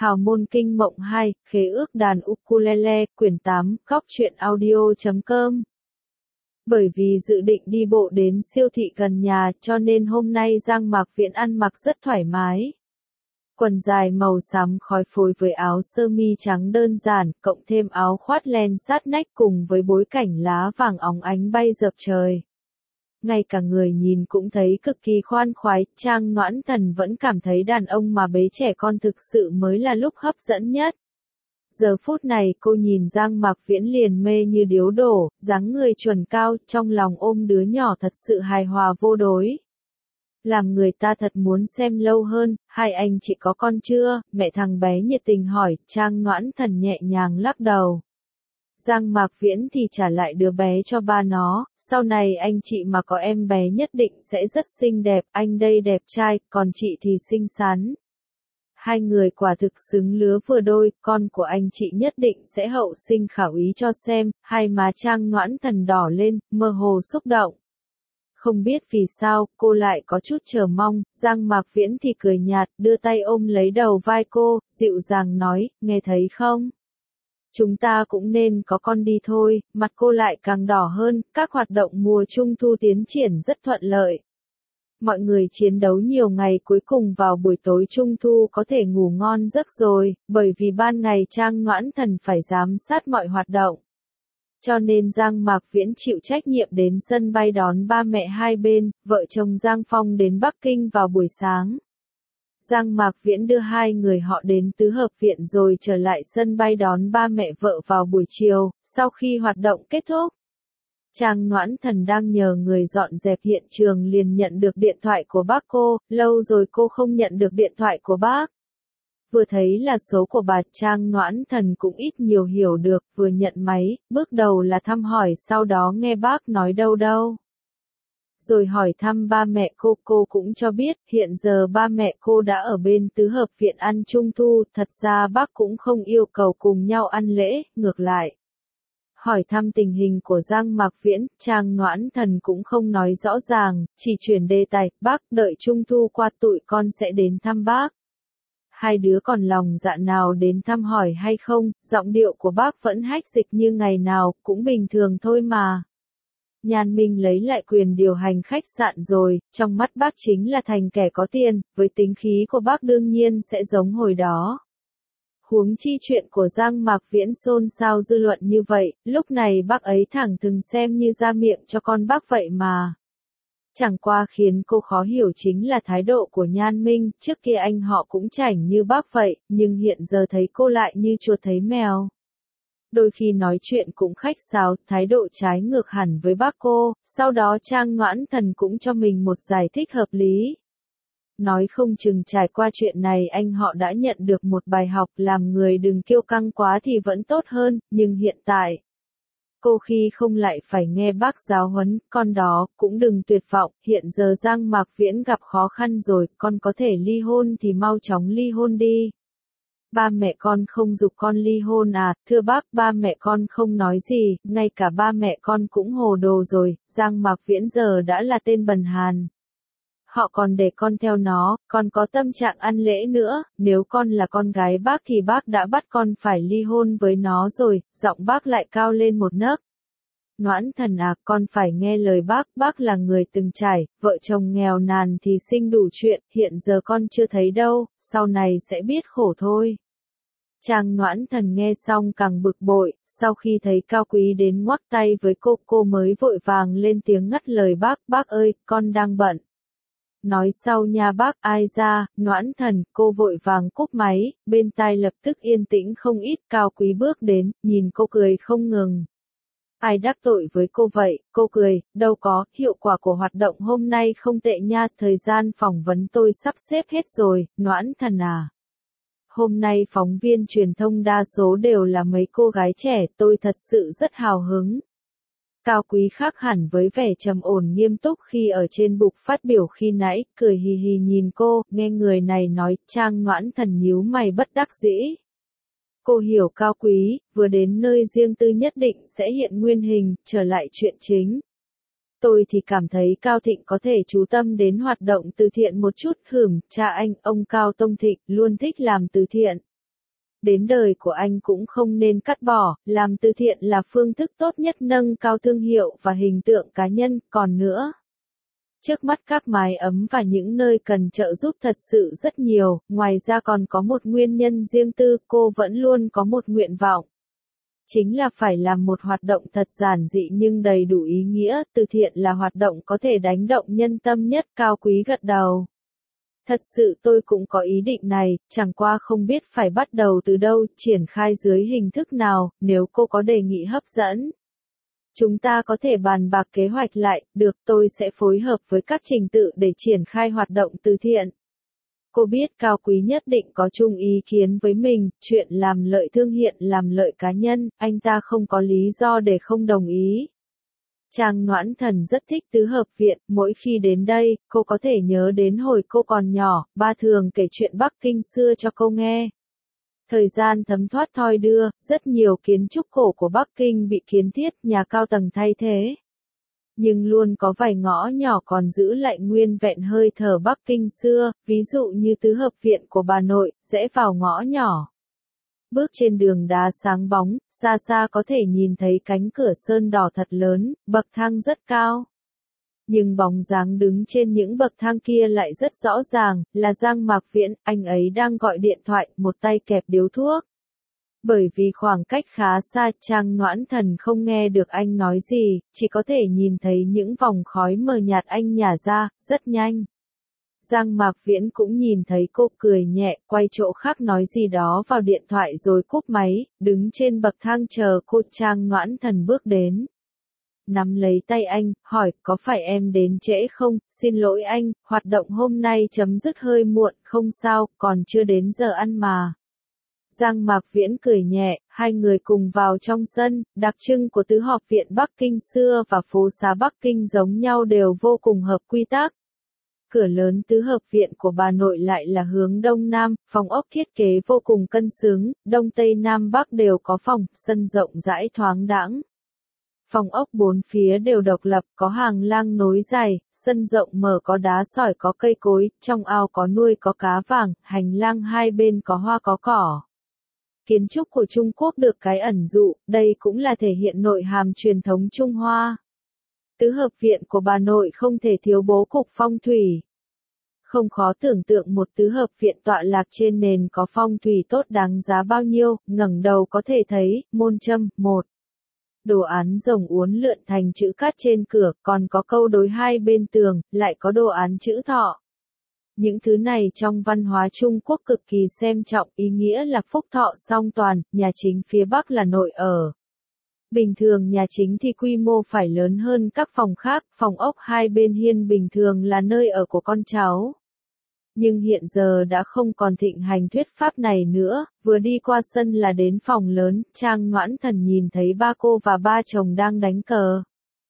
Hào môn kinh mộng 2, khế ước đàn ukulele, quyển 8, góc truyện audio.com. Bởi vì dự định đi bộ đến siêu thị gần nhà cho nên hôm nay Giang Mạc Viễn ăn mặc rất thoải mái. Quần dài màu xám khói phối với áo sơ mi trắng đơn giản, cộng thêm áo khoác len sát nách cùng với bối cảnh lá vàng óng ánh bay dợp trời. Ngay cả người nhìn cũng thấy cực kỳ khoan khoái, Trang Noãn Thần vẫn cảm thấy đàn ông mà bế trẻ con thực sự mới là lúc hấp dẫn nhất. Giờ phút này cô nhìn Giang Mạc Viễn liền mê như điếu đổ, dáng người chuẩn cao, trong lòng ôm đứa nhỏ thật sự hài hòa vô đối. Làm người ta thật muốn xem lâu hơn, hai anh chị có con chưa? Mẹ thằng bé nhiệt tình hỏi, Trang Noãn Thần nhẹ nhàng lắc đầu. Giang Mạc Viễn thì trả lại đứa bé cho ba nó, sau này anh chị mà có em bé nhất định sẽ rất xinh đẹp, anh đây đẹp trai, còn chị thì xinh xắn. Hai người quả thực xứng lứa vừa đôi, con của anh chị nhất định sẽ hậu sinh khảo ý cho xem, hai má Trang Noãn Thần đỏ lên, mơ hồ xúc động. Không biết vì sao, cô lại có chút chờ mong, Giang Mạc Viễn thì cười nhạt, đưa tay ôm lấy đầu vai cô, dịu dàng nói, nghe thấy không? Chúng ta cũng nên có con đi thôi, mặt cô lại càng đỏ hơn, các hoạt động mùa trung thu tiến triển rất thuận lợi. Mọi người chiến đấu nhiều ngày cuối cùng vào buổi tối trung thu có thể ngủ ngon giấc rồi, bởi vì ban ngày Trang Noãn Thần phải giám sát mọi hoạt động. Cho nên Giang Mạc Viễn chịu trách nhiệm đến sân bay đón ba mẹ hai bên, vợ chồng Giang Phong đến Bắc Kinh vào buổi sáng. Giang Mạc Viễn đưa hai người họ đến tứ hợp viện rồi trở lại sân bay đón ba mẹ vợ vào buổi chiều, sau khi hoạt động kết thúc. Trang Noãn Thần đang nhờ người dọn dẹp hiện trường liền nhận được điện thoại của bác cô, lâu rồi cô không nhận được điện thoại của bác. Vừa thấy là số của bà, Trang Noãn Thần cũng ít nhiều hiểu được, vừa nhận máy, bước đầu là thăm hỏi, sau đó nghe bác nói đâu. Rồi hỏi thăm ba mẹ cô cũng cho biết, hiện giờ ba mẹ cô đã ở bên tứ hợp viện ăn trung thu, thật ra bác cũng không yêu cầu cùng nhau ăn lễ, ngược lại. Hỏi thăm tình hình của Giang Mạc Viễn, Trang Noãn Thần cũng không nói rõ ràng, chỉ chuyển đề tài, bác đợi trung thu qua tụi con sẽ đến thăm bác. Hai đứa còn lòng dạ nào đến thăm hỏi hay không, giọng điệu của bác vẫn hách dịch như ngày nào, cũng bình thường thôi mà. Nhan Minh lấy lại quyền điều hành khách sạn rồi, trong mắt bác chính là thành kẻ có tiền, với tính khí của bác đương nhiên sẽ giống hồi đó. Huống chi chuyện của Giang Mạc Viễn xôn xao dư luận như vậy, lúc này bác ấy thẳng thừng xem như ra miệng cho con bác vậy mà. Chẳng qua khiến cô khó hiểu chính là thái độ của Nhan Minh, trước kia anh họ cũng chảnh như bác vậy, nhưng hiện giờ thấy cô lại như chuột thấy mèo. Đôi khi nói chuyện cũng khách sáo, thái độ trái ngược hẳn với bác cô, sau đó Trang Noãn Thần cũng cho mình một giải thích hợp lý. Nói không chừng trải qua chuyện này anh họ đã nhận được một bài học, làm người đừng kiêu căng quá thì vẫn tốt hơn, nhưng hiện tại, cô khi không lại phải nghe bác giáo huấn, con đó, cũng đừng tuyệt vọng, hiện giờ Giang Mạc Viễn gặp khó khăn rồi, con có thể ly hôn thì mau chóng ly hôn đi. Ba mẹ con không giục con ly hôn à, thưa bác, ba mẹ con không nói gì, ngay cả ba mẹ con cũng hồ đồ rồi, Giang Mạc Viễn giờ đã là tên bần hàn. Họ còn để con theo nó, con có tâm trạng ăn lễ nữa, nếu con là con gái bác thì bác đã bắt con phải ly hôn với nó rồi, giọng bác lại cao lên một nấc. Noãn Thần à, con phải nghe lời bác là người từng trải, vợ chồng nghèo nàn thì sinh đủ chuyện, hiện giờ con chưa thấy đâu, sau này sẽ biết khổ thôi. Trang Noãn Thần nghe xong càng bực bội, sau khi thấy Cao Quý đến ngoắc tay với cô mới vội vàng lên tiếng ngắt lời bác ơi, con đang bận. Nói sau nha bác, ai ra, Noãn Thần, cô vội vàng cúp máy, bên tai lập tức yên tĩnh không ít, Cao Quý bước đến, nhìn cô cười không ngừng. Ai đắc tội với cô vậy, cô cười, đâu có, hiệu quả của hoạt động hôm nay không tệ nha, thời gian phỏng vấn tôi sắp xếp hết rồi, Noãn Thần à. Hôm nay phóng viên truyền thông đa số đều là mấy cô gái trẻ, tôi thật sự rất hào hứng. Cao Quý khác hẳn với vẻ trầm ổn nghiêm túc khi ở trên bục phát biểu khi nãy, cười hì hì nhìn cô, nghe người này nói, Trang Noãn Thần nhíu mày bất đắc dĩ. Cô hiểu Cao Quý, vừa đến nơi riêng tư nhất định sẽ hiện nguyên hình, trở lại chuyện chính. Tôi thì cảm thấy Cao Thịnh có thể chú tâm đến hoạt động từ thiện một chút, cha anh, ông Cao Tông Thịnh, luôn thích làm từ thiện. Đến đời của anh cũng không nên cắt bỏ, làm từ thiện là phương thức tốt nhất nâng cao thương hiệu và hình tượng cá nhân, còn nữa. Trước mắt các mái ấm và những nơi cần trợ giúp thật sự rất nhiều, ngoài ra còn có một nguyên nhân riêng tư, cô vẫn luôn có một nguyện vọng. Chính là phải làm một hoạt động thật giản dị nhưng đầy đủ ý nghĩa, từ thiện là hoạt động có thể đánh động nhân tâm nhất, Cao Quý gật đầu. Thật sự tôi cũng có ý định này, chẳng qua không biết phải bắt đầu từ đâu, triển khai dưới hình thức nào, nếu cô có đề nghị hấp dẫn. Chúng ta có thể bàn bạc kế hoạch lại, được, tôi sẽ phối hợp với các trình tự để triển khai hoạt động từ thiện. Cô biết Cao Quý nhất định có chung ý kiến với mình, chuyện làm lợi thương hiện làm lợi cá nhân, anh ta không có lý do để không đồng ý. Trang Noãn Thần rất thích tứ hợp viện, mỗi khi đến đây, cô có thể nhớ đến hồi cô còn nhỏ, ba thường kể chuyện Bắc Kinh xưa cho cô nghe. Thời gian thấm thoát thoi đưa, rất nhiều kiến trúc cổ của Bắc Kinh bị kiến thiết, nhà cao tầng thay thế. Nhưng luôn có vài ngõ nhỏ còn giữ lại nguyên vẹn hơi thở Bắc Kinh xưa, ví dụ như tứ hợp viện của bà nội, rẽ vào ngõ nhỏ. Bước trên đường đá sáng bóng, xa xa có thể nhìn thấy cánh cửa sơn đỏ thật lớn, bậc thang rất cao. Nhưng bóng dáng đứng trên những bậc thang kia lại rất rõ ràng, là Giang Mạc Viễn, anh ấy đang gọi điện thoại, một tay kẹp điếu thuốc. Bởi vì khoảng cách khá xa, Trang Noãn Thần không nghe được anh nói gì, chỉ có thể nhìn thấy những vòng khói mờ nhạt anh nhả ra, rất nhanh. Giang Mạc Viễn cũng nhìn thấy cô, cười nhẹ, quay chỗ khác nói gì đó vào điện thoại rồi cúp máy, đứng trên bậc thang chờ cô. Trang Noãn Thần bước đến. Nắm lấy tay anh, hỏi, có phải em đến trễ không, xin lỗi anh, hoạt động hôm nay chấm dứt hơi muộn, không sao, còn chưa đến giờ ăn mà. Giang Mạc Viễn cười nhẹ, hai người cùng vào trong sân, đặc trưng của tứ hợp viện Bắc Kinh xưa và phố xá Bắc Kinh giống nhau đều vô cùng hợp quy tắc. Cửa lớn tứ hợp viện của bà nội lại là hướng đông nam, phòng ốc thiết kế vô cùng cân xứng, đông tây nam bắc đều có phòng, sân rộng rãi thoáng đãng. Phòng ốc bốn phía đều độc lập, có hàng lang nối dài, sân rộng mở có đá sỏi có cây cối, trong ao có nuôi có cá vàng, hành lang hai bên có hoa có cỏ. Kiến trúc của Trung Quốc được cái ẩn dụ, đây cũng là thể hiện nội hàm truyền thống Trung Hoa. Tứ hợp viện của bà nội không thể thiếu bố cục phong thủy. Không khó tưởng tượng một tứ hợp viện tọa lạc trên nền có phong thủy tốt đáng giá bao nhiêu, ngẩng đầu có thể thấy, môn châm, một. Đồ án rồng uốn lượn thành chữ cát trên cửa, còn có câu đối hai bên tường, lại có đồ án chữ thọ. Những thứ này trong văn hóa Trung Quốc cực kỳ xem trọng, ý nghĩa là phúc thọ song toàn, nhà chính phía Bắc là nội ở. Bình thường nhà chính thì quy mô phải lớn hơn các phòng khác, phòng ốc hai bên hiên bình thường là nơi ở của con cháu. Nhưng hiện giờ đã không còn thịnh hành thuyết pháp này nữa, vừa đi qua sân là đến phòng lớn, Trang Noãn Thần nhìn thấy ba cô và ba chồng đang đánh cờ.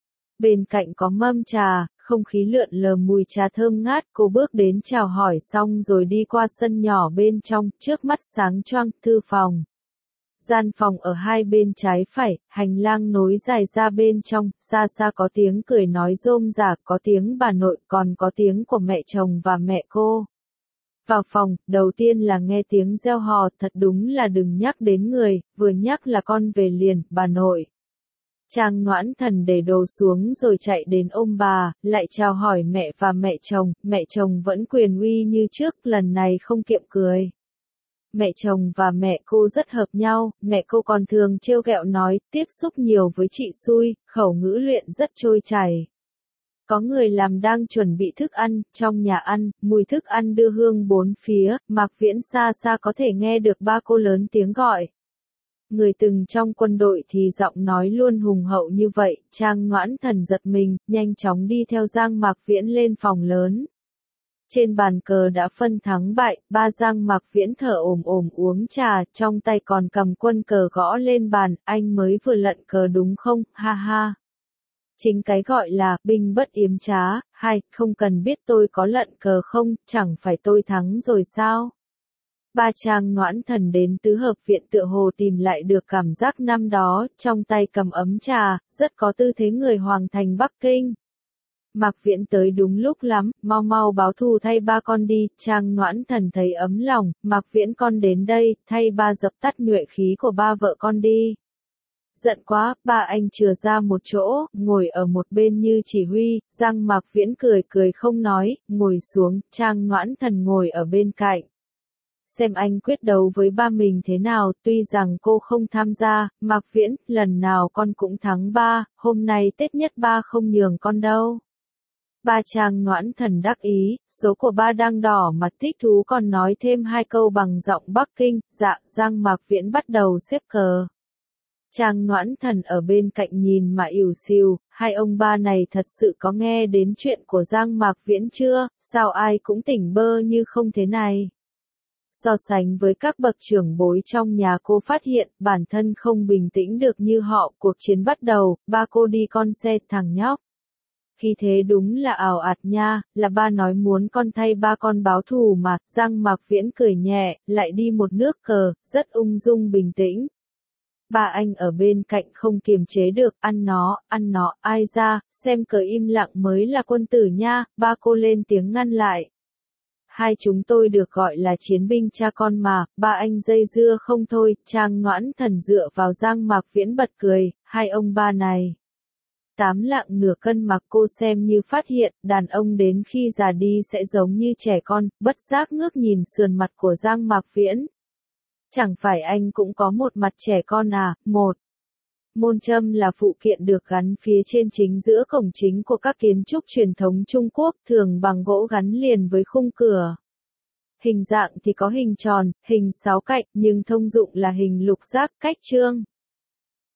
Bên cạnh có mâm trà, không khí lượn lờ mùi trà thơm ngát, cô bước đến chào hỏi xong rồi đi qua sân nhỏ bên trong, trước mắt sáng choang, thư phòng. Gian phòng ở hai bên trái phải, hành lang nối dài ra bên trong, xa xa có tiếng cười nói rôm rả, có tiếng bà nội, còn có tiếng của mẹ chồng và mẹ cô. Vào phòng, đầu tiên là nghe tiếng reo hò, thật đúng là đừng nhắc đến người, vừa nhắc là con về liền, bà nội. Trang Noãn Thần để đồ xuống rồi chạy đến ôm bà, lại chào hỏi mẹ và mẹ chồng vẫn quyền uy như trước, lần này không kiệm cười. Mẹ chồng và mẹ cô rất hợp nhau, mẹ cô còn thường trêu ghẹo nói, tiếp xúc nhiều với chị xui, khẩu ngữ luyện rất trôi chảy. Có người làm đang chuẩn bị thức ăn, trong nhà ăn, mùi thức ăn đưa hương bốn phía, Mạc Viễn xa xa có thể nghe được ba cô lớn tiếng gọi. Người từng trong quân đội thì giọng nói luôn hùng hậu như vậy, Trang Noãn Thần giật mình, nhanh chóng đi theo Giang Mạc Viễn lên phòng lớn. Trên bàn cờ đã phân thắng bại, ba Giang Mạc Viễn thở ồm ồm uống trà, trong tay còn cầm quân cờ gõ lên bàn, anh mới vừa lận cờ đúng không, ha ha. Chính cái gọi là, binh bất yếm trá, không cần biết tôi có lận cờ không, chẳng phải tôi thắng rồi sao. Ba Trang Noãn Thần đến tứ hợp viện tựa hồ tìm lại được cảm giác năm đó, trong tay cầm ấm trà, rất có tư thế người hoàng thành Bắc Kinh. Mạc Viễn tới đúng lúc lắm, mau mau báo thù thay ba con đi, Trang Noãn Thần thấy ấm lòng, Mạc Viễn con đến đây, thay ba dập tắt nhuệ khí của ba vợ con đi. Giận quá, ba anh chừa ra một chỗ, ngồi ở một bên như chỉ huy, Giang Mạc Viễn cười cười không nói, ngồi xuống, Trang Noãn Thần ngồi ở bên cạnh. Xem anh quyết đấu với ba mình thế nào, tuy rằng cô không tham gia, Mạc Viễn, lần nào con cũng thắng ba, hôm nay Tết nhất ba không nhường con đâu. Ba Trang Noãn Thần đắc ý, số của ba đang đỏ mặt thích thú còn nói thêm hai câu bằng giọng Bắc Kinh, dạ, Giang Mạc Viễn bắt đầu xếp cờ. Trang Noãn Thần ở bên cạnh nhìn mà ỉu xìu, hai ông ba này thật sự có nghe đến chuyện của Giang Mạc Viễn chưa, sao ai cũng tỉnh bơ như không thế này. So sánh với các bậc trưởng bối trong nhà cô phát hiện bản thân không bình tĩnh được như họ, cuộc chiến bắt đầu, ba cô đi con xe thằng nhóc. Khi thế đúng là ảo ạt nha, là ba nói muốn con thay ba con báo thù mà, Giang Mạc Viễn cười nhẹ, lại đi một nước cờ, rất ung dung bình tĩnh. Ba anh ở bên cạnh không kiềm chế được, ăn nó, ai ra, xem cờ im lặng mới là quân tử nha, ba cô lên tiếng ngăn lại. Hai chúng tôi được gọi là chiến binh cha con mà, ba anh dây dưa không thôi, Trang Noãn Thần dựa vào Giang Mạc Viễn bật cười, hai ông ba này. 8 lạng nửa cân mà cô xem như phát hiện, đàn ông đến khi già đi sẽ giống như trẻ con, bất giác ngước nhìn sườn mặt của Giang Mạc Viễn. Chẳng phải anh cũng có một mặt trẻ con à, một. Môn châm là phụ kiện được gắn phía trên chính giữa cổng chính của các kiến trúc truyền thống Trung Quốc, thường bằng gỗ gắn liền với khung cửa. Hình dạng thì có hình tròn, hình sáu cạnh, nhưng thông dụng là hình lục giác, cách chương.